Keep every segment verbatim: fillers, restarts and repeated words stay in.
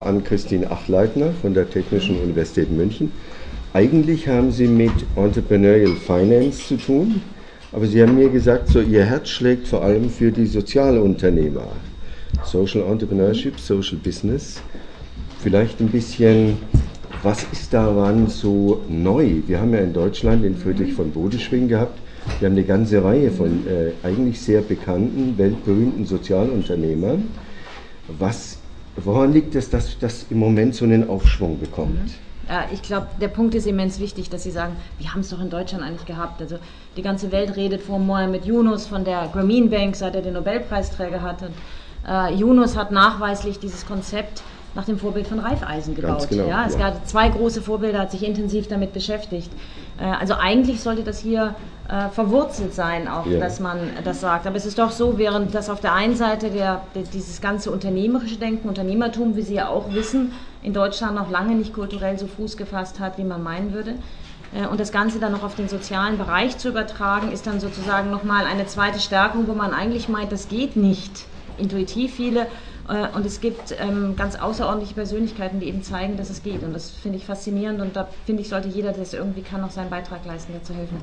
An Christine Achleitner von der Technischen Universität München. Eigentlich haben Sie mit Entrepreneurial Finance zu tun, aber Sie haben mir gesagt, so Ihr Herz schlägt vor allem für die Sozialunternehmer. Social Entrepreneurship, Social Business. Vielleicht ein bisschen, was ist daran so neu? Wir haben ja in Deutschland den Friedrich von Bodelschwingh gehabt. Wir haben eine ganze Reihe von äh, eigentlich sehr bekannten, weltberühmten Sozialunternehmern. Was Woran liegt es, dass das im Moment so einen Aufschwung bekommt? Ja, ich glaube, der Punkt ist immens wichtig, dass Sie sagen, wir haben es doch in Deutschland eigentlich gehabt. Also die ganze Welt redet von Mohamed Yunus von der Grameen Bank, seit er den Nobelpreisträger hat. Und, äh, Yunus hat nachweislich dieses Konzept nach dem Vorbild von Raiffeisen gebaut. Ganz genau, ja, es ja. gab zwei große Vorbilder, hat sich intensiv damit beschäftigt. Äh, also eigentlich sollte das hier äh, verwurzelt sein, auch ja. dass man das sagt. Aber es ist doch so, während das auf der einen Seite der, der, dieses ganze unternehmerische Denken, Unternehmertum, wie Sie ja auch wissen, in Deutschland noch lange nicht kulturell so Fuß gefasst hat, wie man meinen würde. Äh, und das Ganze dann noch auf den sozialen Bereich zu übertragen, ist dann sozusagen nochmal eine zweite Stärkung, wo man eigentlich meint, das geht nicht. Intuitiv viele. Und es gibt ähm, ganz außerordentliche Persönlichkeiten, die eben zeigen, dass es geht. Und das finde ich faszinierend und da finde ich, sollte jeder, der es irgendwie kann, noch seinen Beitrag leisten, dazu helfen.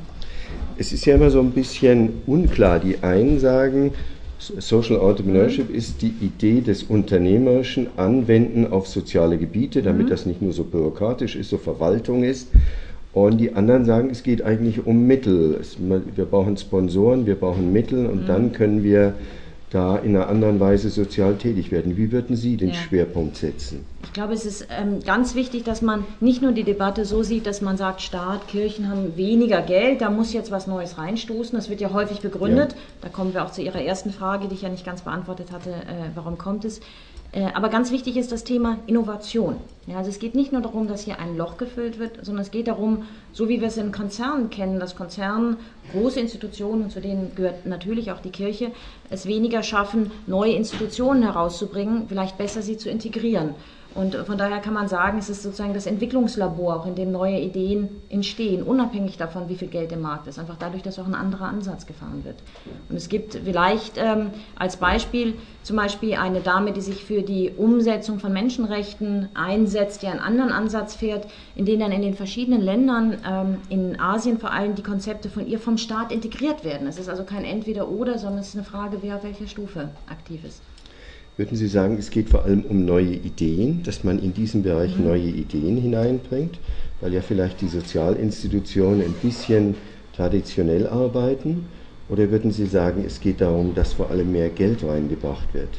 Es ist ja immer so ein bisschen unklar. Die einen sagen, Social Entrepreneurship mhm. ist die Idee des unternehmerischen Anwenden auf soziale Gebiete, damit mhm. das nicht nur so bürokratisch ist, so Verwaltung ist. Und die anderen sagen, es geht eigentlich um Mittel. Es, wir brauchen Sponsoren, wir brauchen Mittel und mhm. dann können wir da in einer anderen Weise sozial tätig werden. Wie würden Sie den ja. Schwerpunkt setzen? Ich glaube, es ist ähm, ganz wichtig, dass man nicht nur die Debatte so sieht, dass man sagt, Staat, Kirchen haben weniger Geld, da muss jetzt was Neues reinstoßen. Das wird ja häufig begründet. Ja. Da kommen wir auch zu Ihrer ersten Frage, die ich ja nicht ganz beantwortet hatte, äh, warum kommt es? Äh, aber ganz wichtig ist das Thema Innovation. Ja, also es geht nicht nur darum, dass hier ein Loch gefüllt wird, sondern es geht darum, so wie wir es in Konzernen kennen, dass Konzerne, große Institutionen, und zu denen gehört natürlich auch die Kirche, es weniger schaffen, neue Institutionen herauszubringen, vielleicht besser sie zu integrieren. Und von daher kann man sagen, es ist sozusagen das Entwicklungslabor, auch in dem neue Ideen entstehen, unabhängig davon, wie viel Geld im Markt ist. Einfach dadurch, dass auch ein anderer Ansatz gefahren wird. Und es gibt vielleicht ähm, als Beispiel zum Beispiel eine Dame, die sich für die Umsetzung von Menschenrechten einsetzt, die einen anderen Ansatz fährt, in dem dann in den verschiedenen Ländern, ähm, in Asien vor allem, die Konzepte von ihr vom Staat integriert werden. Es ist also kein Entweder-Oder, sondern es ist eine Frage, wer auf welcher Stufe aktiv ist. Würden Sie sagen, es geht vor allem um neue Ideen, dass man in diesen Bereich mhm. neue Ideen hineinbringt, weil ja vielleicht die Sozialinstitutionen ein bisschen traditionell arbeiten? Oder würden Sie sagen, es geht darum, dass vor allem mehr Geld reingebracht wird?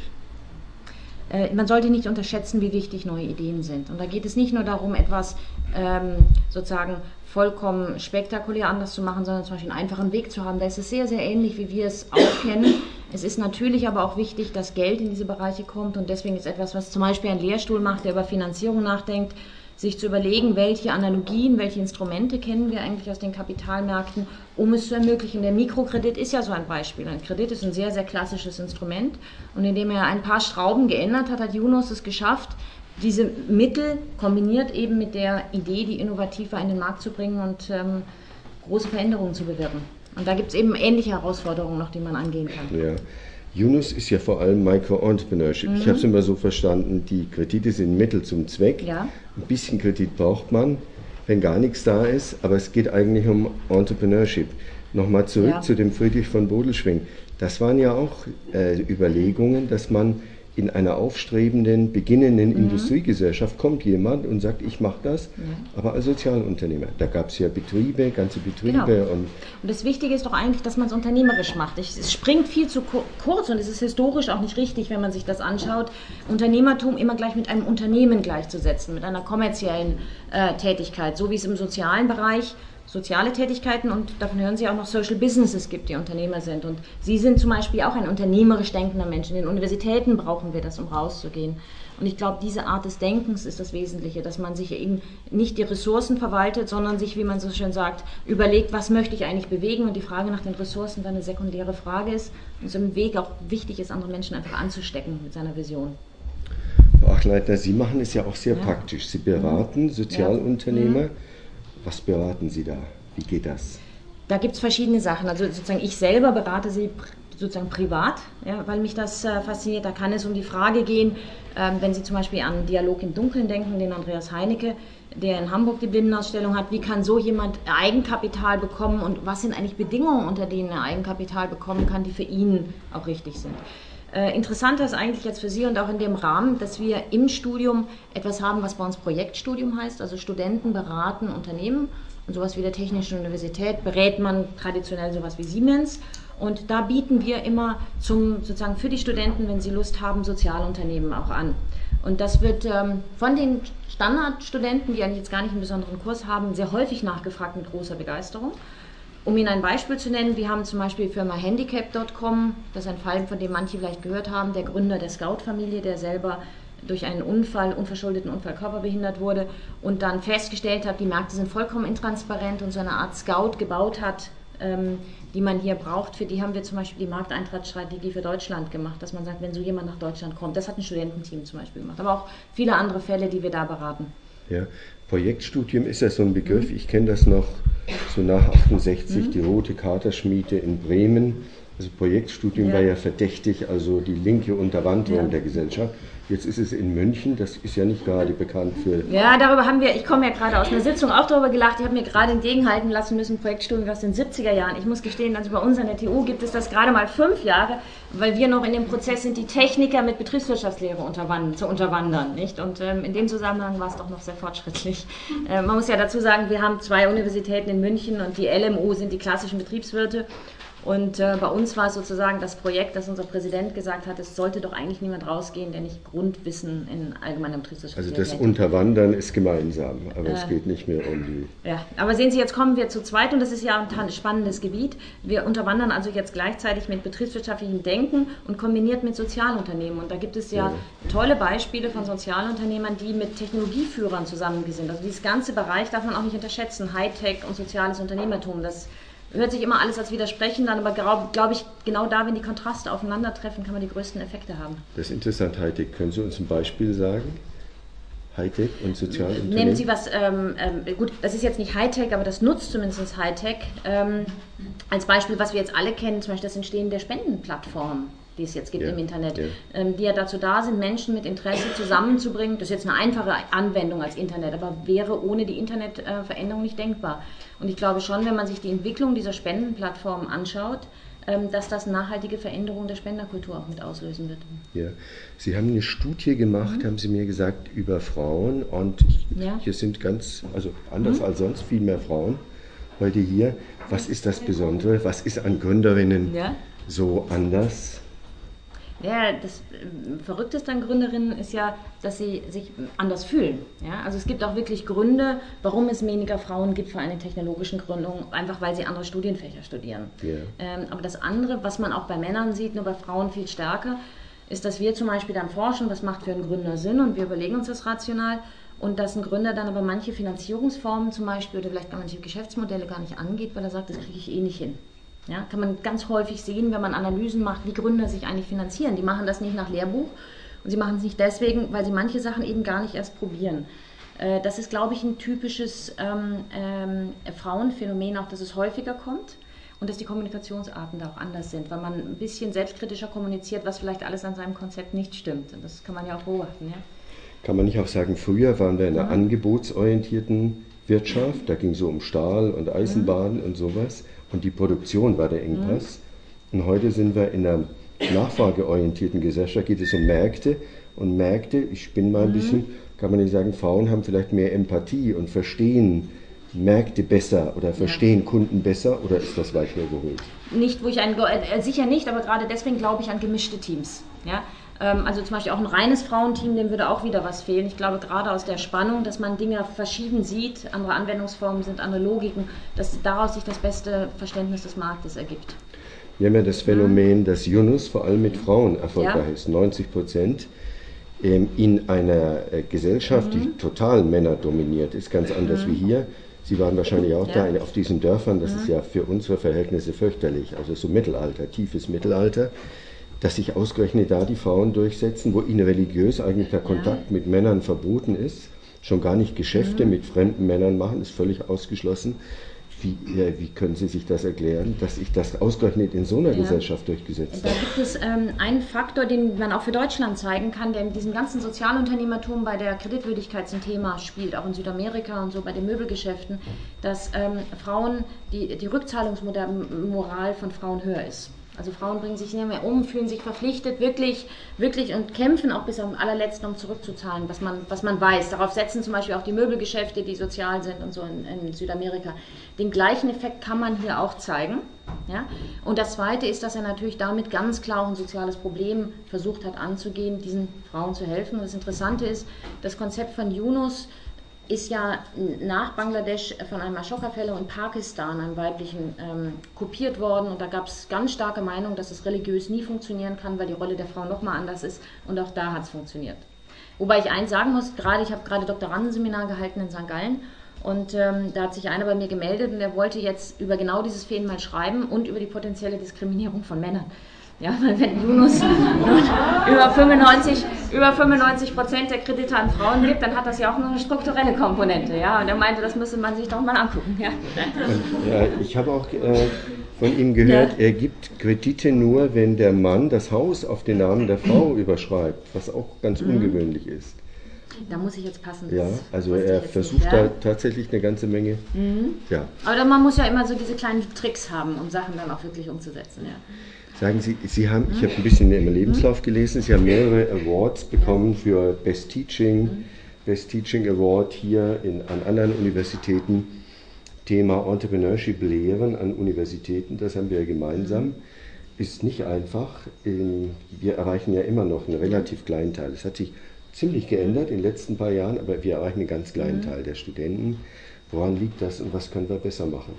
Äh, man sollte nicht unterschätzen, wie wichtig neue Ideen sind. Und da geht es nicht nur darum, etwas ähm, sozusagen vollkommen spektakulär anders zu machen, sondern zum Beispiel einen einfachen Weg zu haben. Da ist es sehr, sehr ähnlich, wie wir es auch kennen. Es ist natürlich aber auch wichtig, dass Geld in diese Bereiche kommt und deswegen ist etwas, was zum Beispiel ein Lehrstuhl macht, der über Finanzierung nachdenkt, sich zu überlegen, welche Analogien, welche Instrumente kennen wir eigentlich aus den Kapitalmärkten, um es zu ermöglichen. Der Mikrokredit ist ja so ein Beispiel. Ein Kredit ist ein sehr, sehr klassisches Instrument und indem er ein paar Schrauben geändert hat, hat Yunus es geschafft, diese Mittel kombiniert eben mit der Idee, die innovativer in den Markt zu bringen und ähm, große Veränderungen zu bewirken. Und da gibt es eben ähnliche Herausforderungen noch, die man angehen kann. Ja. Yunus ist ja vor allem Micro-Entrepreneurship. Mhm. Ich habe es immer so verstanden, die Kredite sind Mittel zum Zweck. Ja. Ein bisschen Kredit braucht man, wenn gar nichts da ist, aber es geht eigentlich um Entrepreneurship. Nochmal zurück ja. zu dem Friedrich von Bodelschwingh. Das waren ja auch äh, Überlegungen, dass man in einer aufstrebenden, beginnenden mhm. Industriegesellschaft kommt jemand und sagt, ich mache das, ja. aber als Sozialunternehmer. Da gab es ja Betriebe, ganze Betriebe. Genau. Und, und das Wichtige ist doch eigentlich, dass man es unternehmerisch macht. Es springt viel zu kurz und es ist historisch auch nicht richtig, wenn man sich das anschaut, Unternehmertum immer gleich mit einem Unternehmen gleichzusetzen, mit einer kommerziellen äh, Tätigkeit, so wie es im sozialen Bereich soziale Tätigkeiten und davon hören Sie auch noch Social Businesses gibt, die Unternehmer sind. Und Sie sind zum Beispiel auch ein unternehmerisch denkender Mensch. In den Universitäten brauchen wir das, um rauszugehen. Und ich glaube, diese Art des Denkens ist das Wesentliche, dass man sich eben nicht die Ressourcen verwaltet, sondern sich, wie man so schön sagt, überlegt, was möchte ich eigentlich bewegen und die Frage nach den Ressourcen dann eine sekundäre Frage ist und so im Weg auch wichtig ist, andere Menschen einfach anzustecken mit seiner Vision. Frau Achleitner, Sie machen es ja auch sehr ja. praktisch. Sie beraten mhm. Sozialunternehmer. Ja. Was beraten Sie da? Wie geht das? Da gibt es verschiedene Sachen. Also sozusagen ich selber berate Sie sozusagen privat, ja, weil mich das äh, fasziniert. Da kann es um die Frage gehen, ähm, wenn Sie zum Beispiel an Dialog im Dunkeln denken, den Andreas Heinecke, der in Hamburg die Blindenausstellung hat, wie kann so jemand Eigenkapital bekommen und was sind eigentlich Bedingungen, unter denen er Eigenkapital bekommen kann, die für ihn auch richtig sind. Äh, interessanter ist eigentlich jetzt für Sie und auch in dem Rahmen, dass wir im Studium etwas haben, was bei uns Projektstudium heißt, also Studenten beraten Unternehmen und sowas wie der Technischen Universität berät man traditionell sowas wie Siemens. Und da bieten wir immer zum, sozusagen für die Studenten, wenn sie Lust haben, Sozialunternehmen auch an. Und das wird ähm, von den Standardstudenten, die eigentlich jetzt gar nicht einen besonderen Kurs haben, sehr häufig nachgefragt mit großer Begeisterung. Um Ihnen ein Beispiel zu nennen, wir haben zum Beispiel die Firma Handicap Punkt com, das ist ein Fall, von dem manche vielleicht gehört haben, der Gründer der Scout-Familie, der selber durch einen Unfall, unverschuldeten Unfall körperbehindert wurde und dann festgestellt hat, die Märkte sind vollkommen intransparent und so eine Art Scout gebaut hat, ähm, die man hier braucht. Für die haben wir zum Beispiel die Markteintrittsstrategie für Deutschland gemacht, dass man sagt, wenn so jemand nach Deutschland kommt, das hat ein Studententeam zum Beispiel gemacht, aber auch viele andere Fälle, die wir da beraten. Ja, Projektstudium ist ja so ein Begriff, mhm. ich kenne das noch so nach achtundsechzig, mhm. die Rote Katerschmiede in Bremen. Also Projektstudium ja. war ja verdächtig, also die linke Unterwanderung ja. der Gesellschaft. Jetzt ist es in München, das ist ja nicht gerade bekannt für... Ja, darüber haben wir, ich komme ja gerade aus einer Sitzung auch darüber gelacht, ich habe mir gerade entgegenhalten lassen müssen, Projektstudium aus den siebziger Jahren. Ich muss gestehen, also bei uns an der T U gibt es das gerade mal fünf Jahre, weil wir noch in dem Prozess sind, die Techniker mit Betriebswirtschaftslehre unterwandern, zu unterwandern. Nicht? Und ähm, in dem Zusammenhang war es doch noch sehr fortschrittlich. Äh, man muss ja dazu sagen, wir haben zwei Universitäten in München und die L M U sind die klassischen Betriebswirte. Und äh, bei uns war es sozusagen das Projekt, dass unser Präsident gesagt hat, es sollte doch eigentlich niemand rausgehen, der nicht Grundwissen in allgemeiner Betriebswirtschaft hat. Also das hätte. Unterwandern ist gemeinsam, aber äh, es geht nicht mehr um die... Ja, aber sehen Sie, jetzt kommen wir zu zweit und das ist ja ein spannendes Gebiet. Wir unterwandern also jetzt gleichzeitig mit betriebswirtschaftlichem Denken und kombiniert mit Sozialunternehmen. Und da gibt es ja, ja. tolle Beispiele von Sozialunternehmern, die mit Technologieführern zusammen sind. Also dieses ganze Bereich darf man auch nicht unterschätzen, Hightech und soziales Unternehmertum, das hört sich immer alles als widersprechen an, aber glaube glaub ich, genau da, wenn die Kontraste aufeinandertreffen, kann man die größten Effekte haben. Das ist interessant, Hightech. Können Sie uns ein Beispiel sagen? Hightech und Sozialunternehmen? Nehmen Sie was, ähm, ähm, gut, das ist jetzt nicht Hightech, aber das nutzt zumindest Hightech. Ähm, als Beispiel, was wir jetzt alle kennen, zum Beispiel das Entstehen der Spendenplattformen, die es jetzt gibt ja, im Internet, ja. ähm, die ja dazu da sind, Menschen mit Interesse zusammenzubringen. Das ist jetzt eine einfache Anwendung als Internet, aber wäre ohne die Internetveränderung äh, nicht denkbar. Und ich glaube schon, wenn man sich die Entwicklung dieser Spendenplattformen anschaut, ähm, dass das nachhaltige Veränderung der Spenderkultur auch mit auslösen wird. Ja. Sie haben eine Studie gemacht, mhm. haben Sie mir gesagt, über Frauen und ja. hier sind ganz, also anders mhm. als sonst, viel mehr Frauen heute hier. Was ist das Besondere? Was ist an Gründerinnen ja. so anders? Ja, das Verrückteste an Gründerinnen ist ja, dass sie sich anders fühlen. Ja? Also es gibt auch wirklich Gründe, warum es weniger Frauen gibt für eine technologische Gründung, einfach weil sie andere Studienfächer studieren. Yeah. Ähm, aber das andere, was man auch bei Männern sieht, nur bei Frauen viel stärker, ist, dass wir zum Beispiel dann forschen, was macht für einen Gründer Sinn und wir überlegen uns das rational und dass ein Gründer dann aber manche Finanzierungsformen zum Beispiel oder vielleicht manche Geschäftsmodelle gar nicht angeht, weil er sagt, das kriege ich eh nicht hin. Ja, kann man ganz häufig sehen, wenn man Analysen macht, wie Gründer sich eigentlich finanzieren. Die machen das nicht nach Lehrbuch und sie machen es nicht deswegen, weil sie manche Sachen eben gar nicht erst probieren. Äh, das ist, glaube ich, ein typisches ähm, ähm, Frauenphänomen, auch dass es häufiger kommt und dass die Kommunikationsarten da auch anders sind, weil man ein bisschen selbstkritischer kommuniziert, was vielleicht alles an seinem Konzept nicht stimmt. Und das kann man ja auch beobachten. Ja? Kann man nicht auch sagen, früher waren wir in einer ja. angebotsorientierten Wirtschaft, da ging es so um Stahl und Eisenbahn mhm. und sowas. Und die Produktion war der Engpass. Mhm. Und heute sind wir in einer nachfrageorientierten Gesellschaft, geht es um Märkte. Und Märkte, ich spinne mal ein mhm. bisschen, kann man nicht sagen, Frauen haben vielleicht mehr Empathie und verstehen Märkte besser oder verstehen ja. Kunden besser, oder ist das weit hergeholt? Nicht, wo ich einen, äh, sicher nicht, aber gerade deswegen glaube ich an gemischte Teams. Ja? Ähm, also zum Beispiel auch ein reines Frauenteam, dem würde auch wieder was fehlen. Ich glaube gerade aus der Spannung, dass man Dinge verschieden sieht, andere Anwendungsformen sind, andere Logiken, dass daraus sich das beste Verständnis des Marktes ergibt. Wir haben ja das Phänomen, mhm. dass Yunus vor allem mit Frauen erfolgreich ja. ist, neunzig Prozent. Ähm, in einer äh, Gesellschaft, mhm. die total männerdominiert ist, ganz anders mhm. wie hier. Sie waren wahrscheinlich auch ja. da auf diesen Dörfern, das mhm. ist ja für unsere Verhältnisse fürchterlich, also so Mittelalter, tiefes Mittelalter, dass sich ausgerechnet da die Frauen durchsetzen, wo ihnen religiös eigentlich der Kontakt ja. mit Männern verboten ist, schon gar nicht Geschäfte mhm. mit fremden Männern machen, ist völlig ausgeschlossen. Wie, ja, wie können Sie sich das erklären, dass sich das ausgerechnet in so einer Ja. Gesellschaft durchgesetzt Da hat? gibt es ähm, einen Faktor, den man auch für Deutschland zeigen kann, der in diesem ganzen Sozialunternehmertum bei der Kreditwürdigkeit zum Thema spielt, auch in Südamerika und so bei den Möbelgeschäften, dass ähm, Frauen, die, die Rückzahlungsmoral von Frauen höher ist. Also Frauen bringen sich nicht mehr um, fühlen sich verpflichtet, wirklich, wirklich und kämpfen auch bis am allerletzten, um zurückzuzahlen, was man, was man weiß. Darauf setzen zum Beispiel auch die Möbelgeschäfte, die sozial sind und so in, in Südamerika. Den gleichen Effekt kann man hier auch zeigen. Ja? Und das Zweite ist, dass er natürlich damit ganz klar auch ein soziales Problem versucht hat anzugehen, diesen Frauen zu helfen. Und das Interessante ist, das Konzept von Yunus ist ja nach Bangladesch von einem Ashoka-Fellow in Pakistan, einem weiblichen, ähm, kopiert worden. Und da gab es ganz starke Meinung, dass es religiös nie funktionieren kann, weil die Rolle der Frau nochmal anders ist. Und auch da hat es funktioniert. Wobei ich eins sagen muss, gerade ich habe gerade Doktorandenseminar gehalten in Sankt Gallen. Und ähm, da hat sich einer bei mir gemeldet und der wollte jetzt über genau dieses Phänomen mal schreiben und über die potenzielle Diskriminierung von Männern. Ja, weil wenn Yunus über fünfundneunzig, über fünfundneunzig Prozent der Kredite an Frauen gibt, dann hat das ja auch nur eine strukturelle Komponente. Ja? Und er meinte, das müsste man sich doch mal angucken. Ja, Und, ja, ich habe auch äh, von ihm gehört, Ja. er gibt Kredite nur, wenn der Mann das Haus auf den Namen der Frau überschreibt, was auch ganz Mhm. ungewöhnlich ist. da muss ich jetzt passen. Ja, das also wusste ich er jetzt versucht nicht, ja? da tatsächlich eine ganze Menge. Ja. Aber dann, man muss ja immer so diese kleinen Tricks haben, um Sachen dann auch wirklich umzusetzen. Ja. Sagen Sie, Sie haben, ich habe ein bisschen in Ihrem Lebenslauf gelesen, Sie haben mehrere Awards bekommen für Best Teaching, Best Teaching Award hier in, an anderen Universitäten. Thema Entrepreneurship lehren an Universitäten, das haben wir gemeinsam. Ist nicht einfach. Ähm, Wir erreichen ja immer noch einen relativ kleinen Teil. Es hat sich ziemlich geändert in den letzten paar Jahren, aber wir erreichen einen ganz kleinen Teil der Studenten. Woran liegt das und was können wir besser machen?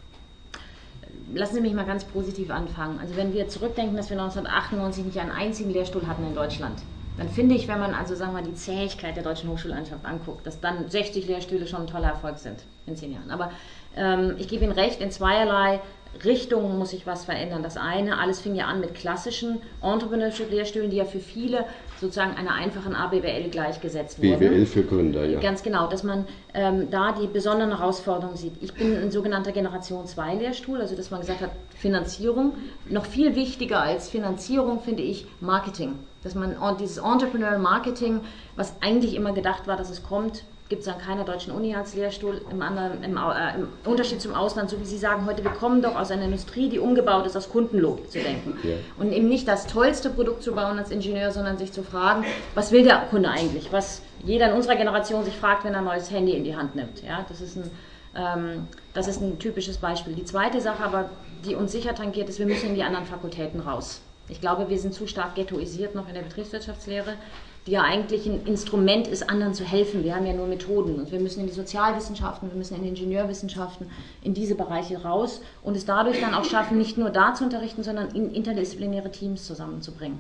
Lassen Sie mich mal ganz positiv anfangen. Also wenn wir zurückdenken, dass wir neunzehnhundertachtundneunzig nicht einen einzigen Lehrstuhl hatten in Deutschland, dann finde ich, wenn man also sagen wir mal die Zähigkeit der deutschen Hochschullandschaft anguckt, dass dann sechzig Lehrstühle schon ein toller Erfolg sind in zehn Jahren. Aber ähm, ich gebe Ihnen recht, in zweierlei Richtungen muss sich was verändern. Das eine, alles fing ja an mit klassischen Entrepreneurship-Lehrstühlen, die ja für viele sozusagen einer einfachen A B W L gleichgesetzt wurden. B W L für Gründer, ja. Ganz genau, dass man ähm, da die besonderen Herausforderungen sieht. Ich bin ein sogenannter Generation zwei Lehrstuhl, also dass man gesagt hat, Finanzierung. Noch viel wichtiger als Finanzierung finde ich Marketing. Dass man dieses Entrepreneurial Marketing, was eigentlich immer gedacht war, dass es kommt, gibt es an keiner deutschen Uni als Lehrstuhl, im, anderen, im, äh, im Unterschied zum Ausland, so wie Sie sagen heute, wir kommen doch aus einer Industrie, die umgebaut ist, aus Kundenlob zu denken. Ja. Und eben nicht das tollste Produkt zu bauen als Ingenieur, sondern sich zu fragen, was will der Kunde eigentlich? Was jeder in unserer Generation sich fragt, wenn er ein neues Handy in die Hand nimmt. Ja, das ist ein, ähm, das ist ein typisches Beispiel. Die zweite Sache aber, die uns sicher tangiert, ist, wir müssen in die anderen Fakultäten raus. Ich glaube, wir sind zu stark ghettoisiert noch in der Betriebswirtschaftslehre, die ja eigentlich ein Instrument ist, anderen zu helfen. Wir haben ja nur Methoden und wir müssen in die Sozialwissenschaften, wir müssen in die Ingenieurwissenschaften, in diese Bereiche raus und es dadurch dann auch schaffen, nicht nur da zu unterrichten, sondern in interdisziplinäre Teams zusammenzubringen.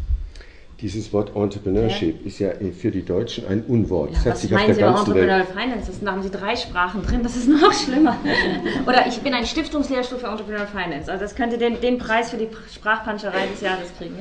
Dieses Wort Entrepreneurship Ja. ist ja für die Deutschen ein Unwort. Ja, Es hat was sich auf meinen der Sie über ganzen Welt. Entrepreneurial Finance? Das, da haben Sie drei Sprachen drin, das ist noch schlimmer. Oder ich bin ein Stiftungslehrstuhl für Entrepreneurial Finance. Also das könnte den, den Preis für die Sprachpanscherei des Jahres kriegen.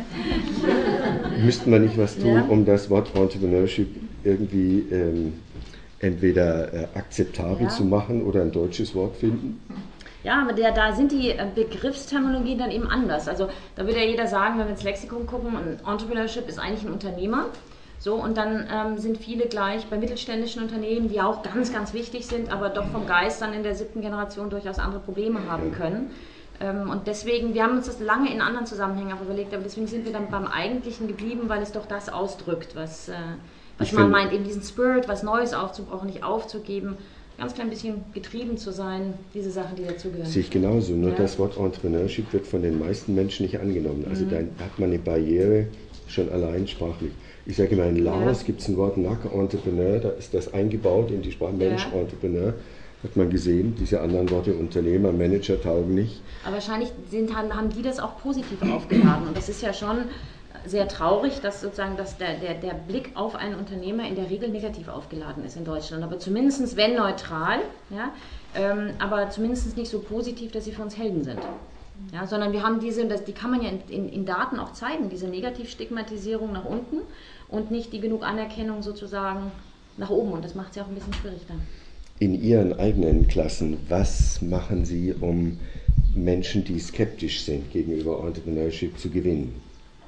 Ja? Müssten wir nicht was tun, Ja. um das Wort Entrepreneurship irgendwie ähm, entweder äh, akzeptabel Ja. zu machen oder ein deutsches Wort finden? Ja, aber der, da sind die äh, Begriffsterminologien dann eben anders. Also da würde ja jeder sagen, wenn wir ins Lexikon gucken, ein Entrepreneurship ist eigentlich ein Unternehmer. So, und dann ähm, sind viele gleich bei mittelständischen Unternehmen, die auch ganz, ganz wichtig sind, aber doch vom Geist dann in der siebten Generation durchaus andere Probleme haben können. Ähm, und deswegen, wir haben uns das lange in anderen Zusammenhängen auch überlegt, aber deswegen sind wir dann beim Eigentlichen geblieben, weil es doch das ausdrückt, was, äh, was Ich man find- meint, eben diesen Spirit, was Neues aufzubrauchen, nicht aufzugeben. Ganz klein bisschen getrieben zu sein, diese Sachen, die dazugehören. Sehe ich genauso. Nur Ja. das Wort Entrepreneurship wird von den meisten Menschen nicht angenommen. Also Mhm. da hat man eine Barriere schon allein sprachlich. Ich sage immer, in Laos Ja. gibt es ein Wort Nak-Entrepreneur, da ist das eingebaut in die Sprache Mensch-Entrepreneur. Hat man gesehen, diese anderen Worte Unternehmer, Manager taugen nicht. Aber wahrscheinlich sind, haben haben die das auch positiv aufgeladen. Und das ist ja schon sehr traurig, dass sozusagen dass der, der, der Blick auf einen Unternehmer in der Regel negativ aufgeladen ist in Deutschland. Aber zumindest, wenn neutral, ja, ähm, aber zumindest nicht so positiv, dass sie für uns Helden sind. Ja, sondern wir haben diese, das, die kann man ja in, in, in Daten auch zeigen, diese Negativstigmatisierung nach unten und nicht die genug Anerkennung sozusagen nach oben. Und das macht es ja auch ein bisschen schwierig dann. in Ihren eigenen Klassen, was machen Sie, um Menschen, die skeptisch sind gegenüber Entrepreneurship, zu gewinnen?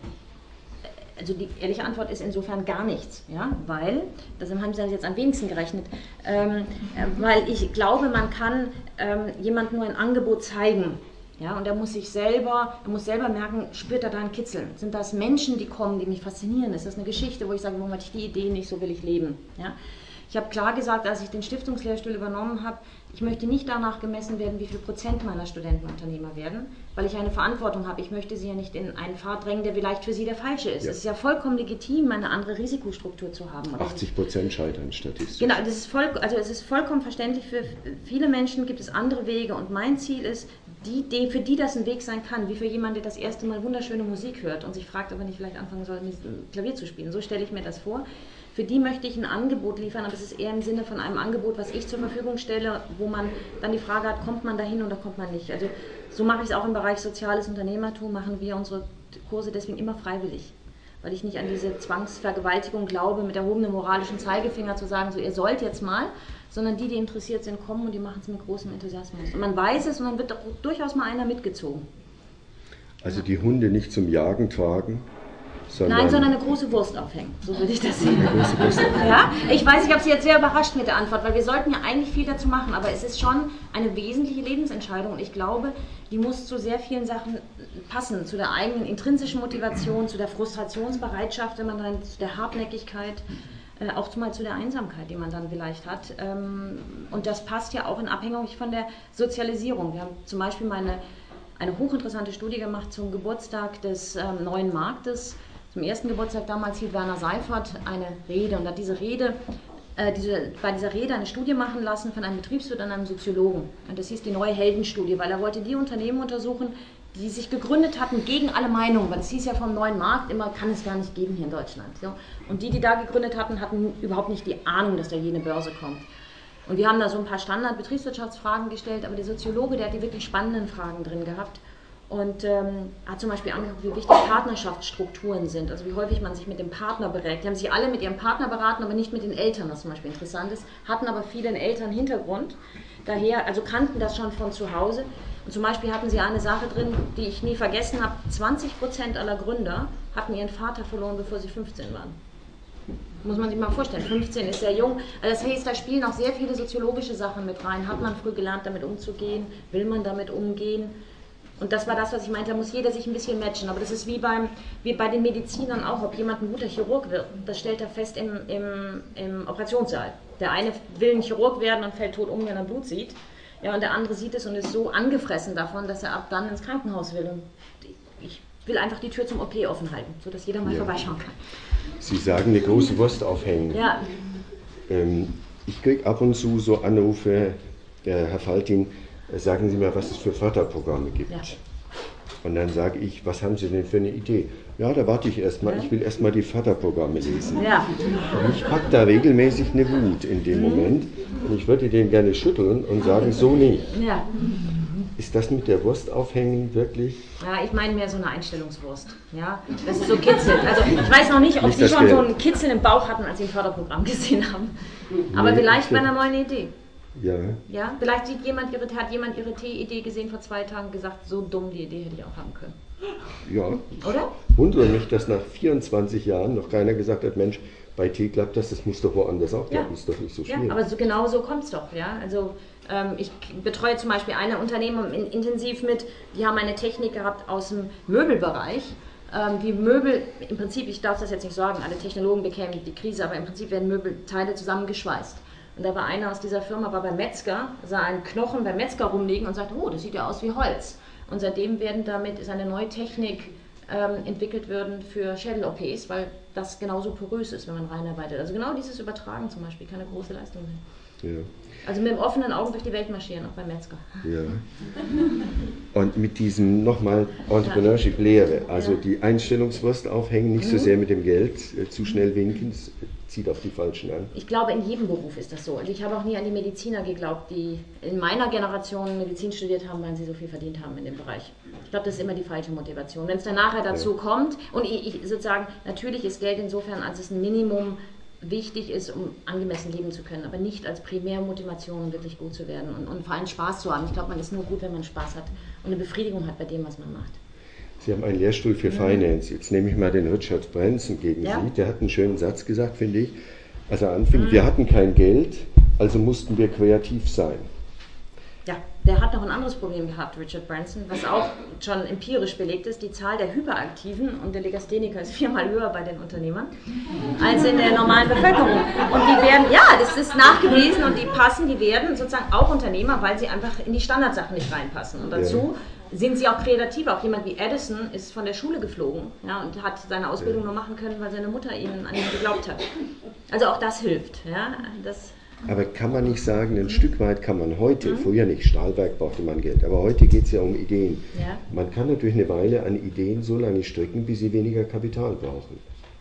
Also die ehrliche Antwort ist insofern gar nichts, ja, weil, das haben Sie jetzt am wenigsten gerechnet, ähm, weil ich glaube, man kann ähm, jemandem nur ein Angebot zeigen, ja, und er muss sich selber, er muss selber merken, spürt er da ein Kitzeln? Sind das Menschen, die kommen, die mich faszinieren? Ist das eine Geschichte, wo ich sage, warum hatte ich die Idee nicht, so will ich leben, ja? Ich habe klar gesagt, als ich den Stiftungslehrstuhl übernommen habe, ich möchte nicht danach gemessen werden, wie viel Prozent meiner Studenten Unternehmer werden, weil ich eine Verantwortung habe. Ich möchte sie ja nicht in einen Pfad drängen, der vielleicht für sie der falsche ist. Ja. Es ist ja vollkommen legitim, eine andere Risikostruktur zu haben. achtzig Prozent scheitern statistisch. Genau, das ist voll, also es ist vollkommen verständlich. Für viele Menschen gibt es andere Wege und mein Ziel ist, die, die, für die das ein Weg sein kann, wie für jemanden, der das erste Mal wunderschöne Musik hört und sich fragt, ob er nicht vielleicht anfangen soll, Klavier zu spielen. So stelle ich mir das vor. Für die möchte ich ein Angebot liefern, aber es ist eher im Sinne von einem Angebot, was ich zur Verfügung stelle, wo man dann die Frage hat, kommt man dahin oder kommt man nicht. Also so mache ich es auch im Bereich soziales Unternehmertum, machen wir unsere Kurse deswegen immer freiwillig. Weil ich nicht an diese Zwangsvergewaltigung glaube, mit erhobenem moralischen Zeigefinger zu sagen, so ihr sollt jetzt mal, sondern die, die interessiert sind, kommen und die machen es mit großem Enthusiasmus. Und man weiß es und dann wird durchaus mal einer mitgezogen. Also die Hunde nicht zum Jagen tragen? Sondern Nein, sondern eine große Wurst aufhängen. So würde ich das sehen. Ja? Ich weiß, ich habe Sie jetzt sehr überrascht mit der Antwort, weil wir sollten ja eigentlich viel dazu machen, aber es ist schon eine wesentliche Lebensentscheidung und ich glaube, die muss zu sehr vielen Sachen passen, zu der eigenen intrinsischen Motivation, zu der Frustrationsbereitschaft, wenn man dann zu der Hartnäckigkeit, äh, auch mal zu der Einsamkeit, die man dann vielleicht hat. Ähm, und das passt ja auch in Abhängigkeit von der Sozialisierung. Wir haben zum Beispiel mal eine, eine hochinteressante Studie gemacht zum Geburtstag des ähm, neuen Marktes. Zum ersten Geburtstag damals hielt Werner Seifert eine Rede und hat diese Rede, äh, diese, bei dieser Rede eine Studie machen lassen von einem Betriebswirt und einem Soziologen. Und das hieß die neue Heldenstudie, weil er wollte die Unternehmen untersuchen, die sich gegründet hatten gegen alle Meinungen, weil es hieß ja vom neuen Markt immer, kann es gar nicht geben hier in Deutschland. So. Und die, die da gegründet hatten, hatten überhaupt nicht die Ahnung, dass da jene Börse kommt. Und wir haben da so ein paar Standard-Betriebswirtschaftsfragen gestellt, aber der Soziologe, der hat die wirklich spannenden Fragen drin gehabt. Und ähm, hat zum Beispiel angeguckt, wie wichtig Partnerschaftsstrukturen sind, also wie häufig man sich mit dem Partner berät. Die haben sich alle mit ihrem Partner beraten, aber nicht mit den Eltern, was zum Beispiel interessant ist, hatten aber viele einen Elternhintergrund, daher, also kannten das schon von zu Hause. Und zum Beispiel hatten sie eine Sache drin, die ich nie vergessen habe, zwanzig Prozent aller Gründer hatten ihren Vater verloren, bevor sie fünfzehn waren. Muss man sich mal vorstellen, fünfzehn ist sehr jung. Also das heißt, da spielen auch sehr viele soziologische Sachen mit rein. Hat man früh gelernt, damit umzugehen? Will man damit umgehen? Und das war das, was ich meinte, da muss jeder sich ein bisschen matchen. Aber das ist wie, beim, wie bei den Medizinern auch, ob jemand ein guter Chirurg wird, das stellt er fest im, im, im Operationssaal. Der eine will ein Chirurg werden und fällt tot um, wenn er Blut sieht. Ja, und der andere sieht es und ist so angefressen davon, dass er ab dann ins Krankenhaus will. Und ich will einfach die Tür zum O P offen halten, sodass jeder mal ja. vorbeischauen kann. Sie sagen, eine große Wurst aufhängen. Ja. Ähm, ich kriege ab und zu so Anrufe, der Herr Faltin, sagen Sie mal, was es für Förderprogramme gibt. Ja. Und dann sage ich, was haben Sie denn für eine Idee? Ja, da warte ich erstmal, ja. ich will erstmal die Förderprogramme lesen. Ja. Und ich packe da regelmäßig eine Wut in dem mhm. Moment und ich würde den gerne schütteln und sagen, so nicht. Ja. Ist das mit der Wurst aufhängen wirklich? Ja, ich meine mehr so eine Einstellungswurst. Ja, das ist so kitzelt. Also ich weiß noch nicht, ob nicht Sie schon so einen Kitzel im Bauch hatten, als Sie ein Förderprogramm gesehen haben. Aber nee, vielleicht bei einer neuen Idee. Ja. Ja, vielleicht sieht jemand ihre, hat jemand ihre Tee-Idee gesehen vor zwei Tagen und gesagt, so dumm, die Idee hätte ich auch haben können. Ja. Oder? Wundere mich, dass nach vierundzwanzig Jahren noch keiner gesagt hat, Mensch, bei Tee klappt das, das muss doch woanders auch klappen, ja. ist doch nicht so schwierig. Ja, aber so, genau so kommt es doch. Ja? Also ähm, ich betreue zum Beispiel eine Unternehmen in, intensiv mit, die haben eine Technik gehabt aus dem Möbelbereich, ähm, wie Möbel, im Prinzip, ich darf das jetzt nicht sagen, alle Technologen bekämen die Krise, aber im Prinzip werden Möbelteile zusammengeschweißt. Und da war einer aus dieser Firma, war beim Metzger, sah einen Knochen beim Metzger rumliegen und sagte, oh, das sieht ja aus wie Holz. Und seitdem werden damit, ist eine neue Technik ähm, entwickelt worden für Schädel-O Ps, weil das genauso porös ist, wenn man reinarbeitet. Also genau dieses Übertragen zum Beispiel kann eine große Leistung sein. Ja. Also mit dem offenen Augen durch die Welt marschieren, auch beim Metzger. Ja. Und mit diesem nochmal Entrepreneurship-Lehre, also ja. die Einstellungswurst aufhängen, nicht mhm. so sehr mit dem Geld, äh, zu schnell winken, das zieht auf die Falschen an. Ich glaube, in jedem Beruf ist das so. Und ich habe auch nie an die Mediziner geglaubt, die in meiner Generation Medizin studiert haben, weil sie so viel verdient haben in dem Bereich. Ich glaube, das ist immer die falsche Motivation. Wenn es dann nachher dazu ja. kommt, und ich, ich sozusagen, natürlich ist Geld insofern, als es ein Minimum wichtig ist, um angemessen leben zu können, aber nicht als Primärmotivation, um wirklich gut zu werden und, und vor allem Spaß zu haben. Ich glaube, man ist nur gut, wenn man Spaß hat und eine Befriedigung hat bei dem, was man macht. Sie haben einen Lehrstuhl für Finance. Jetzt nehme ich mal den Richard Branson gegen Ja. Sie. Der hat einen schönen Satz gesagt, finde ich. Als er anfing, mhm. wir hatten kein Geld, also mussten wir kreativ sein. Ja, der hat noch ein anderes Problem gehabt, Richard Branson, was auch schon empirisch belegt ist. Die Zahl der Hyperaktiven und der Legastheniker ist viermal höher bei den Unternehmern als in der normalen Bevölkerung. Und die werden, ja, das ist nachgewiesen und die passen, die werden sozusagen auch Unternehmer, weil sie einfach in die Standardsachen nicht reinpassen. Und dazu ja. sind sie auch kreativ. Auch jemand wie Edison ist von der Schule geflogen, ja, und hat seine Ausbildung ja. nur machen können, weil seine Mutter ihn an ihn geglaubt hat. Also auch das hilft. Ja, das Aber kann man nicht sagen, ein Stück weit kann man heute, mhm. früher nicht, Stahlwerk brauchte man Geld, aber heute geht es ja um Ideen. Ja. Man kann natürlich eine Weile an Ideen so lange stricken, bis sie weniger Kapital brauchen.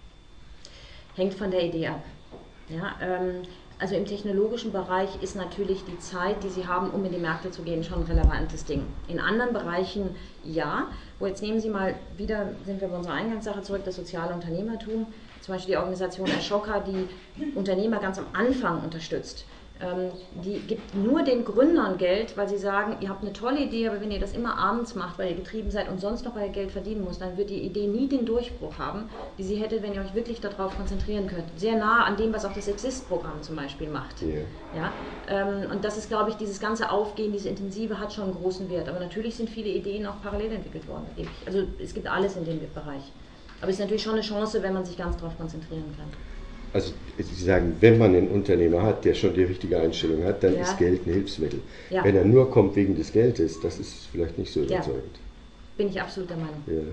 Hängt von der Idee ab. Ja, ähm, also im technologischen Bereich ist natürlich die Zeit, die Sie haben, um in die Märkte zu gehen, schon ein relevantes Ding. In anderen Bereichen ja. Wo jetzt nehmen Sie mal wieder, sind wir bei unserer Eingangssache zurück, das soziale Unternehmertum. Zum Beispiel die Organisation Ashoka, die Unternehmer ganz am Anfang unterstützt. Ähm, die gibt nur den Gründern Geld, weil sie sagen, ihr habt eine tolle Idee, aber wenn ihr das immer abends macht, weil ihr getrieben seid und sonst noch euer Geld verdienen müsst, dann wird die Idee nie den Durchbruch haben, die sie hätte, wenn ihr euch wirklich darauf konzentrieren könnt. Sehr nah an dem, was auch das Exist-Programm zum Beispiel macht. Yeah. Ja? Ähm, und das ist, glaube ich, dieses ganze Aufgehen, diese Intensive hat schon einen großen Wert. Aber natürlich sind viele Ideen auch parallel entwickelt worden. Also es gibt alles in dem Bereich. Aber es ist natürlich schon eine Chance, wenn man sich ganz darauf konzentrieren kann. Also Sie sagen, wenn man einen Unternehmer hat, der schon die richtige Einstellung hat, dann ja. ist Geld ein Hilfsmittel. Ja. Wenn er nur kommt wegen des Geldes, das ist vielleicht nicht so überzeugend. Ja. Bin ich absolut der Meinung. Ja.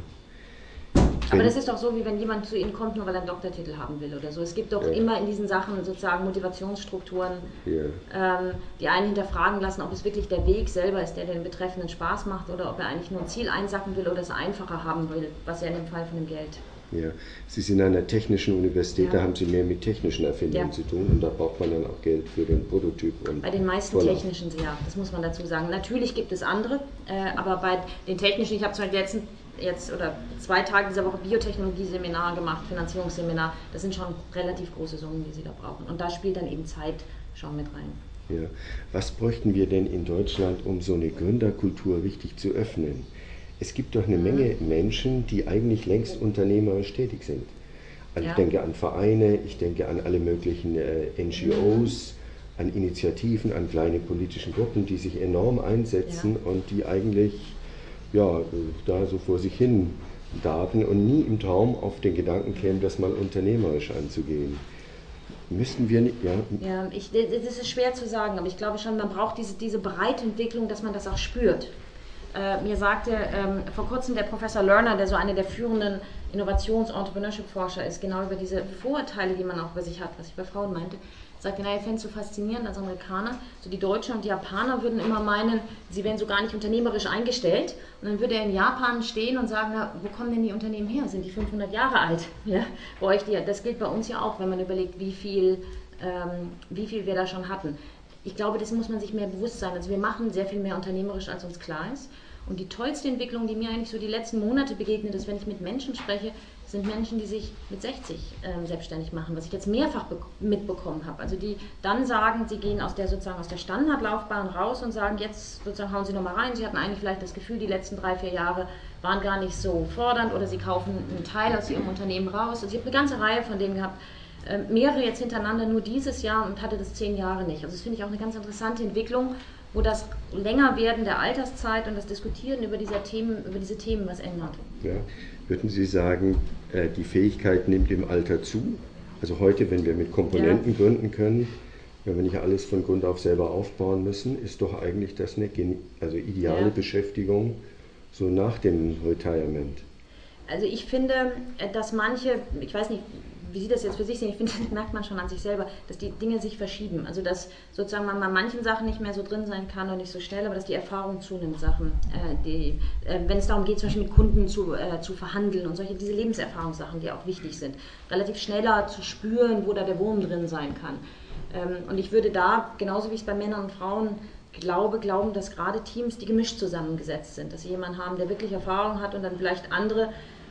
Aber das ist doch so, wie wenn jemand zu Ihnen kommt, nur weil er einen Doktortitel haben will oder so. Es gibt doch ja. immer in diesen Sachen sozusagen Motivationsstrukturen, ja. ähm, die einen hinterfragen lassen, ob es wirklich der Weg selber ist, der den Betreffenden Spaß macht oder ob er eigentlich nur ein Ziel einsacken will oder es einfacher haben will, was ja in dem Fall von dem Geld. Ja, Sie sind an einer technischen Universität, Ja. da haben Sie mehr mit technischen Erfindungen Ja. zu tun und da braucht man dann auch Geld für den Prototyp. Und Bei den meisten Vorlauf. technischen, ja, das muss man dazu sagen. Natürlich gibt es andere, äh, aber bei den technischen, ich habe zum Beispiel letzten, jetzt oder zwei Tage dieser Woche Biotechnologie-Seminar gemacht, Finanzierungsseminar, das sind schon relativ große Summen, die Sie da brauchen. Und da spielt dann eben Zeit schon mit rein. Ja. Was bräuchten wir denn in Deutschland, um so eine Gründerkultur richtig zu öffnen? Es gibt doch eine Menge Menschen, die eigentlich längst unternehmerisch tätig sind. Also Ja. Ich denke an Vereine, ich denke an alle möglichen äh, N G Os, an Initiativen, an kleine politische Gruppen, die sich enorm einsetzen Ja. und die eigentlich ja, äh, da so vor sich hin darben und nie im Traum auf den Gedanken kämen, das mal unternehmerisch anzugehen. Müssten wir nicht, ja? Ja, ich, das ist schwer zu sagen, aber ich glaube schon, man braucht diese, diese breite Entwicklung, dass man das auch spürt. Äh, mir sagte ähm, vor kurzem der Professor Lerner, der so einer der führenden Innovations-Entrepreneurship-Forscher ist, genau über diese Vorurteile, die man auch über sich hat, was ich bei Frauen meinte, sagte, naja, ich fände es so faszinierend als Amerikaner, so die Deutschen und die Japaner würden immer meinen, sie wären so gar nicht unternehmerisch eingestellt und dann würde er in Japan stehen und sagen, na, wo kommen denn die Unternehmen her? Sind die fünfhundert Jahre alt? Ja, bei euch die, das gilt bei uns ja auch, wenn man überlegt, wie viel, ähm, wie viel wir da schon hatten. Ich glaube, das muss man sich mehr bewusst sein. Also wir machen sehr viel mehr unternehmerisch, als uns klar ist. Und die tollste Entwicklung, die mir eigentlich so die letzten Monate begegnet ist, wenn ich mit Menschen spreche, sind Menschen, die sich mit sechzig ähm, selbstständig machen, was ich jetzt mehrfach mitbekommen habe. Also die dann sagen, sie gehen aus der sozusagen aus der Standardlaufbahn raus und sagen, jetzt sozusagen hauen sie nochmal rein. Sie hatten eigentlich vielleicht das Gefühl, die letzten drei, vier Jahre waren gar nicht so fordernd oder sie kaufen einen Teil aus ihrem Unternehmen raus. Also ich habe eine ganze Reihe von denen gehabt, äh, mehrere jetzt hintereinander nur dieses Jahr und hatte das zehn Jahre nicht. Also das finde ich auch eine ganz interessante Entwicklung, wo das Längerwerden der Alterszeit und das Diskutieren über diese Themen, über diese Themen was ändert. Ja. Würden Sie sagen, die Fähigkeit nimmt im Alter zu? Also heute, wenn wir mit Komponenten ja. gründen können, wenn wir nicht alles von Grund auf selber aufbauen müssen, ist doch eigentlich das eine also ideale ja. Beschäftigung so nach dem Retirement. Also ich finde, dass manche, ich weiß nicht, wie Sie das jetzt für sich sehen, ich finde, das merkt man schon an sich selber, dass die Dinge sich verschieben. Also dass sozusagen man bei manchen Sachen nicht mehr so drin sein kann und nicht so schnell, aber dass die Erfahrung zunimmt, Sachen, äh, die, äh, wenn es darum geht, zum Beispiel mit Kunden zu, äh, zu verhandeln und solche, diese Lebenserfahrungssachen, die auch wichtig sind, relativ schneller zu spüren, wo da der Wurm drin sein kann. Ähm, und ich würde da, genauso wie es bei Männern und Frauen glaube, glauben, dass gerade Teams, die gemischt zusammengesetzt sind, dass sie jemanden haben, der wirklich Erfahrung hat und dann vielleicht andere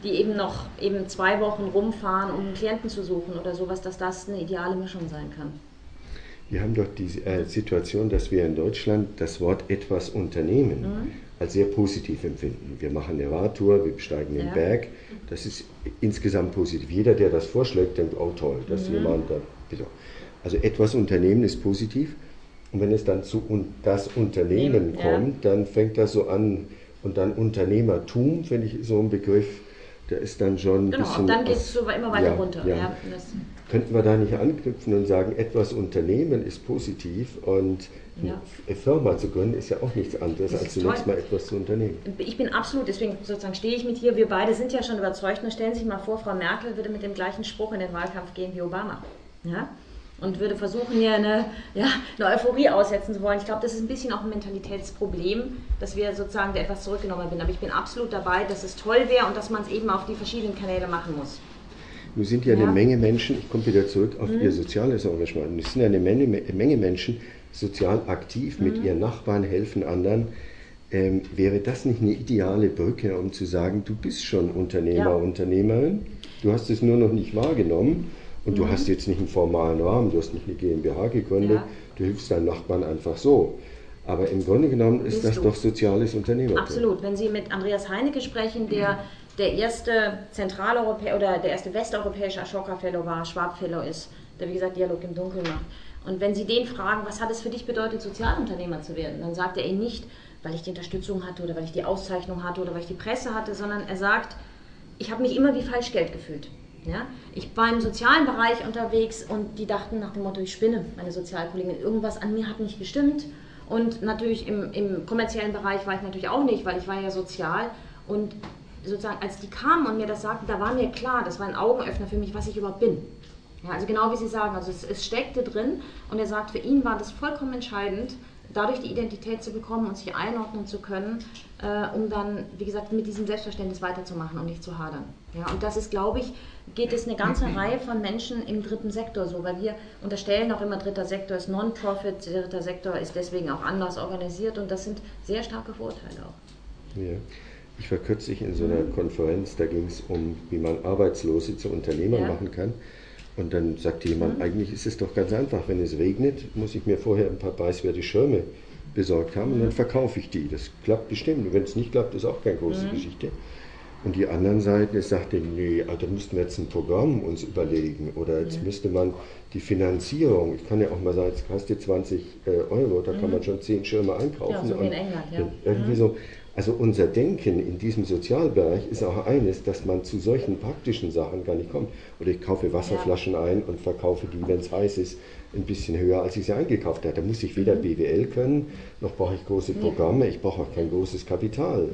die eben noch eben zwei Wochen rumfahren, um einen Klienten zu suchen oder sowas, dass das eine ideale Mischung sein kann. Wir haben doch die äh, Situation, dass wir in Deutschland das Wort etwas unternehmen mhm. als sehr positiv empfinden. Wir machen eine Radtour, wir besteigen den ja. Berg, das ist insgesamt positiv. Jeder, der das vorschlägt, denkt, oh toll, dass mhm. jemand da... Also etwas unternehmen ist positiv und wenn es dann zu un das Unternehmen ja. kommt, dann fängt das so an und dann Unternehmertum, finde ich, so ein Begriff, der ist dann schon ein genau, bisschen... Genau, und dann geht es so immer weiter ja, runter. Ja. Ja, das könnten wir da nicht anknüpfen und sagen, etwas Unternehmen ist positiv und ja. eine Firma zu gründen ist ja auch nichts anderes, als zunächst mal etwas zu unternehmen. Ich bin absolut, deswegen sozusagen stehe ich mit hier, wir beide sind ja schon überzeugt, und stellen Sie sich mal vor, Frau Merkel würde mit dem gleichen Spruch in den Wahlkampf gehen wie Obama. Ja? Und würde versuchen, hier eine, ja, eine Euphorie aussetzen zu wollen. Ich glaube, das ist ein bisschen auch ein Mentalitätsproblem, dass wir sozusagen da etwas zurückgenommen sind. Aber ich bin absolut dabei, dass es toll wäre und dass man es eben auf die verschiedenen Kanäle machen muss. Nun sind ja, ja. eine Menge Menschen, ich komme wieder zurück auf mhm. Ihr soziales Engagement, es sind ja eine Menge, eine Menge Menschen sozial aktiv, mhm. mit ihren Nachbarn, helfen anderen. Ähm, wäre das nicht eine ideale Brücke, um zu sagen, du bist schon Unternehmer, ja. Unternehmerin, du hast es nur noch nicht wahrgenommen und mhm. du hast jetzt nicht einen formalen Rahmen, du hast nicht eine GmbH gegründet, ja. du hilfst deinen Nachbarn einfach so. Aber im Grunde genommen ist das du. doch soziales Unternehmertum. Absolut. Wenn Sie mit Andreas Heinecke sprechen, der der erste Zentraleuropäer oder der erste westeuropäische Ashoka Fellow war, Schwab Fellow ist, der wie gesagt Dialog im Dunkeln macht. Und wenn Sie den fragen, was hat es für dich bedeutet, Sozialunternehmer zu werden, dann sagt er Ihnen nicht, weil ich die Unterstützung hatte oder weil ich die Auszeichnung hatte oder weil ich die Presse hatte, sondern er sagt, ich habe mich immer wie Falschgeld gefühlt. Ja? Ich war im sozialen Bereich unterwegs und die dachten nach dem Motto, ich spinne, meine Sozialkollegin, irgendwas an mir hat nicht gestimmt. Und natürlich im, im kommerziellen Bereich war ich natürlich auch nicht, weil ich war ja sozial. Und sozusagen, als die kamen und mir das sagten, da war mir klar, das war ein Augenöffner für mich, was ich überhaupt bin. Ja, also genau wie Sie sagen, also es, es steckte drin und er sagt, für ihn war das vollkommen entscheidend, dadurch die Identität zu bekommen und sich einordnen zu können, äh, um dann, wie gesagt, mit diesem Selbstverständnis weiterzumachen und nicht zu hadern. Ja, und das ist, glaube ich, geht es eine ganze Reihe von Menschen im dritten Sektor so, weil wir unterstellen auch immer, dritter Sektor ist Non-Profit, dritter Sektor ist deswegen auch anders organisiert und das sind sehr starke Vorurteile auch. Ja. Ich war kürzlich in so einer Konferenz, da ging es um, wie man Arbeitslose zu Unternehmern ja. machen kann. Und dann sagte jemand, mhm. eigentlich ist es doch ganz einfach, wenn es regnet, muss ich mir vorher ein paar preiswerte Schirme besorgt haben mhm. und dann verkaufe ich die. Das klappt bestimmt. Und wenn es nicht klappt, ist auch keine große mhm. Geschichte. Und die anderen Seiten, es sagte, nee, da müssten wir jetzt ein Programm uns überlegen oder jetzt ja. müsste man die Finanzierung, ich kann ja auch mal sagen, es kostet zwanzig Euro, da mhm. kann man schon zehn Schirme einkaufen. Ja, so wie in England, ja. Irgendwie mhm. so. Also unser Denken in diesem Sozialbereich ist auch eines, dass man zu solchen praktischen Sachen gar nicht kommt. Oder ich kaufe Wasserflaschen ja. ein und verkaufe die, wenn es heiß ist, ein bisschen höher, als ich sie eingekauft habe. Da muss ich weder B W L können, noch brauche ich große Programme, ich brauche auch kein großes Kapital.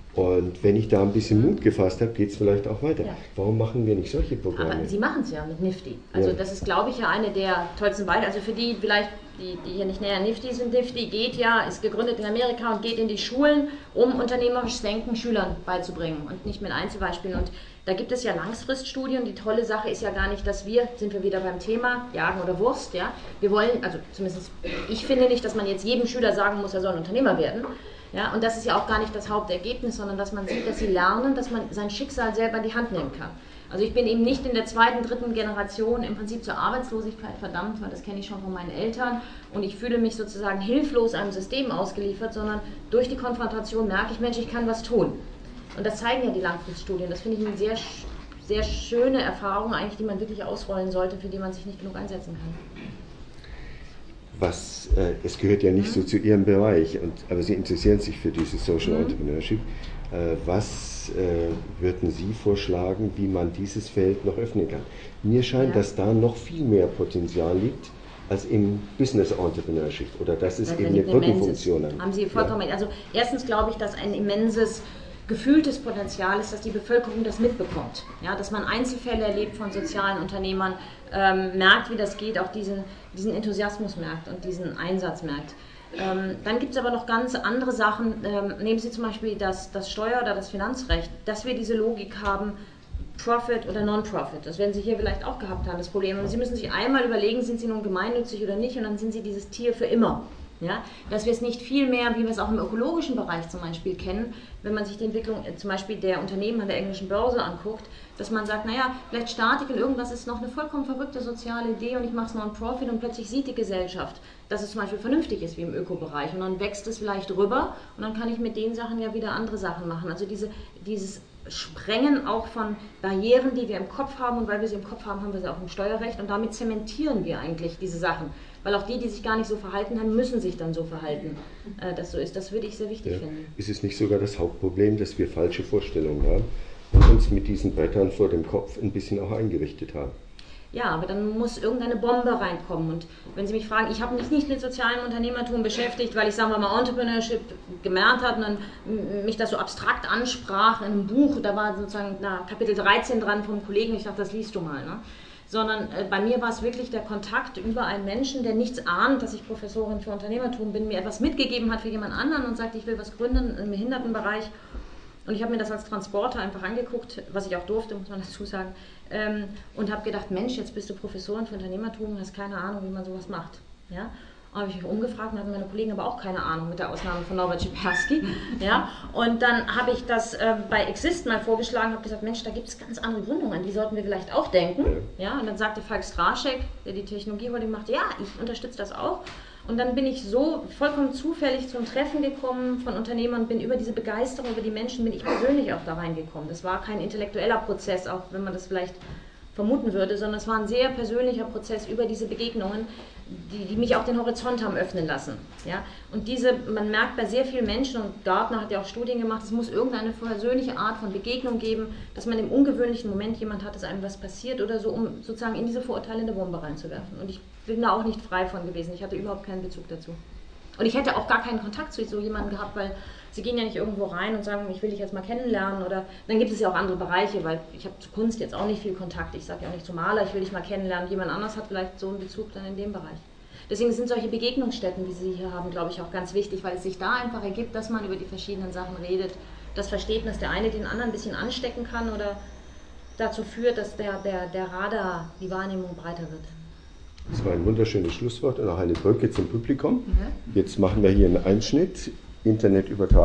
Und wenn ich da ein bisschen Mut gefasst habe, geht es vielleicht auch weiter. Ja. Warum machen wir nicht solche Programme? Aber Sie machen es ja mit Nifty. Also ja. das ist, glaube ich, ja eine der tollsten Beispiele. Also für die vielleicht, die, die hier nicht näher Nifty sind, Nifty geht ja, ist gegründet in Amerika und geht in die Schulen, um unternehmerisches Denken Schülern beizubringen und nicht mit Einzelbeispielen. Und da gibt es ja Langfriststudien. Die tolle Sache ist ja gar nicht, dass wir, sind wir wieder beim Thema, Jagen oder Wurst, ja. Wir wollen, also zumindest ich finde nicht, dass man jetzt jedem Schüler sagen muss, er soll ein Unternehmer werden. Ja, und das ist ja auch gar nicht das Hauptergebnis, sondern dass man sieht, dass sie lernen, dass man sein Schicksal selber in die Hand nehmen kann. Also ich bin eben nicht in der zweiten, dritten Generation im Prinzip zur Arbeitslosigkeit verdammt, weil das kenne ich schon von meinen Eltern und ich fühle mich sozusagen hilflos einem System ausgeliefert, sondern durch die Konfrontation merke ich, Mensch, ich kann was tun. Und das zeigen ja die Langfriststudien. Das finde ich eine sehr, sehr schöne Erfahrung eigentlich, die man wirklich ausrollen sollte, für die man sich nicht genug einsetzen kann. Was, äh, es gehört ja nicht mhm. so zu Ihrem Bereich, und, aber Sie interessieren sich für dieses Social mhm. Entrepreneurship. Äh, was äh, würden Sie vorschlagen, wie man dieses Feld noch öffnen kann? Mir scheint, ja. dass da noch viel mehr Potenzial liegt als im Business Entrepreneurship oder dass es das eben eine Brückenfunktion hat. Haben Sie vollkommen recht. Ja. Also erstens glaube ich, dass ein immenses gefühltes Potenzial ist, dass die Bevölkerung das mitbekommt. Ja, dass man Einzelfälle erlebt von sozialen Unternehmern, ähm, merkt, wie das geht, auch diesen, diesen Enthusiasmus merkt und diesen Einsatz merkt. Ähm, dann gibt es aber noch ganz andere Sachen. Ähm, nehmen Sie zum Beispiel das, das Steuer- oder das Finanzrecht, dass wir diese Logik haben, Profit oder Non-Profit. Das werden Sie hier vielleicht auch gehabt haben, das Problem. Und Sie müssen sich einmal überlegen, sind Sie nun gemeinnützig oder nicht, und dann sind Sie dieses Tier für immer. Ja, dass wir es nicht viel mehr, wie wir es auch im ökologischen Bereich zum Beispiel kennen, wenn man sich die Entwicklung äh, zum Beispiel der Unternehmen an der englischen Börse anguckt, dass man sagt, naja, vielleicht starte ich in irgendwas, ist noch eine vollkommen verrückte soziale Idee und ich mache es Non-Profit und plötzlich sieht die Gesellschaft, dass es zum Beispiel vernünftig ist wie im Ökobereich und dann wächst es vielleicht rüber und dann kann ich mit den Sachen ja wieder andere Sachen machen. Also diese, dieses Sprengen auch von Barrieren, die wir im Kopf haben, und weil wir sie im Kopf haben, haben wir sie auch im Steuerrecht, und damit zementieren wir eigentlich diese Sachen. Weil auch die, die sich gar nicht so verhalten haben, müssen sich dann so verhalten, äh, dass so ist. Das würde ich sehr wichtig Ja. finden. Ist es nicht sogar das Hauptproblem, dass wir falsche Vorstellungen haben und uns mit diesen Brettern vor dem Kopf ein bisschen auch eingerichtet haben? Ja, aber dann muss irgendeine Bombe reinkommen. Und wenn Sie mich fragen, ich habe mich nicht mit sozialem Unternehmertum beschäftigt, weil ich, sagen wir mal, Entrepreneurship gemerkt habe und dann mich das so abstrakt ansprach in einem Buch, da war sozusagen na, Kapitel dreizehn dran vom Kollegen, ich dachte, das liest du mal, ne? Sondern äh, bei mir war es wirklich der Kontakt über einen Menschen, der nichts ahnt, dass ich Professorin für Unternehmertum bin, mir etwas mitgegeben hat für jemand anderen und sagt, ich will was gründen im Behindertenbereich. Und ich habe mir das als Transporter einfach angeguckt, was ich auch durfte, muss man dazu sagen, ähm, und habe gedacht, Mensch, jetzt bist du Professorin für Unternehmertum und hast keine Ahnung, wie man sowas macht. Ja? Und habe ich mich umgefragt und hatten meine Kollegen aber auch keine Ahnung, mit der Ausnahme von Norbert Schiperski. Ja? Und dann habe ich das äh, bei Exist mal vorgeschlagen, habe gesagt, Mensch, da gibt es ganz andere Gründungen, an die sollten wir vielleicht auch denken. Ja? Und dann sagte Falk Straschek, der die Technologie-Holding macht, ja, ich unterstütze das auch. Und dann bin ich so vollkommen zufällig zum Treffen gekommen von Unternehmern, bin über diese Begeisterung, über die Menschen, bin ich persönlich auch da reingekommen. Das war kein intellektueller Prozess, auch wenn man das vielleicht vermuten würde, sondern es war ein sehr persönlicher Prozess über diese Begegnungen, die, die mich auch den Horizont haben öffnen lassen. Ja? Und diese, man merkt bei sehr vielen Menschen, und Gartner hat ja auch Studien gemacht, es muss irgendeine persönliche Art von Begegnung geben, dass man im ungewöhnlichen Moment jemand hat, dass einem was passiert oder so, um sozusagen in diese Vorurteile eine Bombe reinzuwerfen. Und ich bin da auch nicht frei von gewesen, ich hatte überhaupt keinen Bezug dazu. Und ich hätte auch gar keinen Kontakt zu so jemandem gehabt, weil sie gehen ja nicht irgendwo rein und sagen, ich will dich jetzt mal kennenlernen, oder dann gibt es ja auch andere Bereiche, weil ich habe zu Kunst jetzt auch nicht viel Kontakt, ich sage ja auch nicht zu Maler, ich will dich mal kennenlernen, jemand anders hat vielleicht so einen Bezug dann in dem Bereich. Deswegen sind solche Begegnungsstätten, wie Sie hier haben, glaube ich, auch ganz wichtig, weil es sich da einfach ergibt, dass man über die verschiedenen Sachen redet, das versteht, dass der eine den anderen ein bisschen anstecken kann oder dazu führt, dass der, der, der Radar, die Wahrnehmung breiter wird. Das war ein wunderschönes Schlusswort und auch eine Brücke zum Publikum. Jetzt machen wir hier einen Einschnitt, Internetübertragung.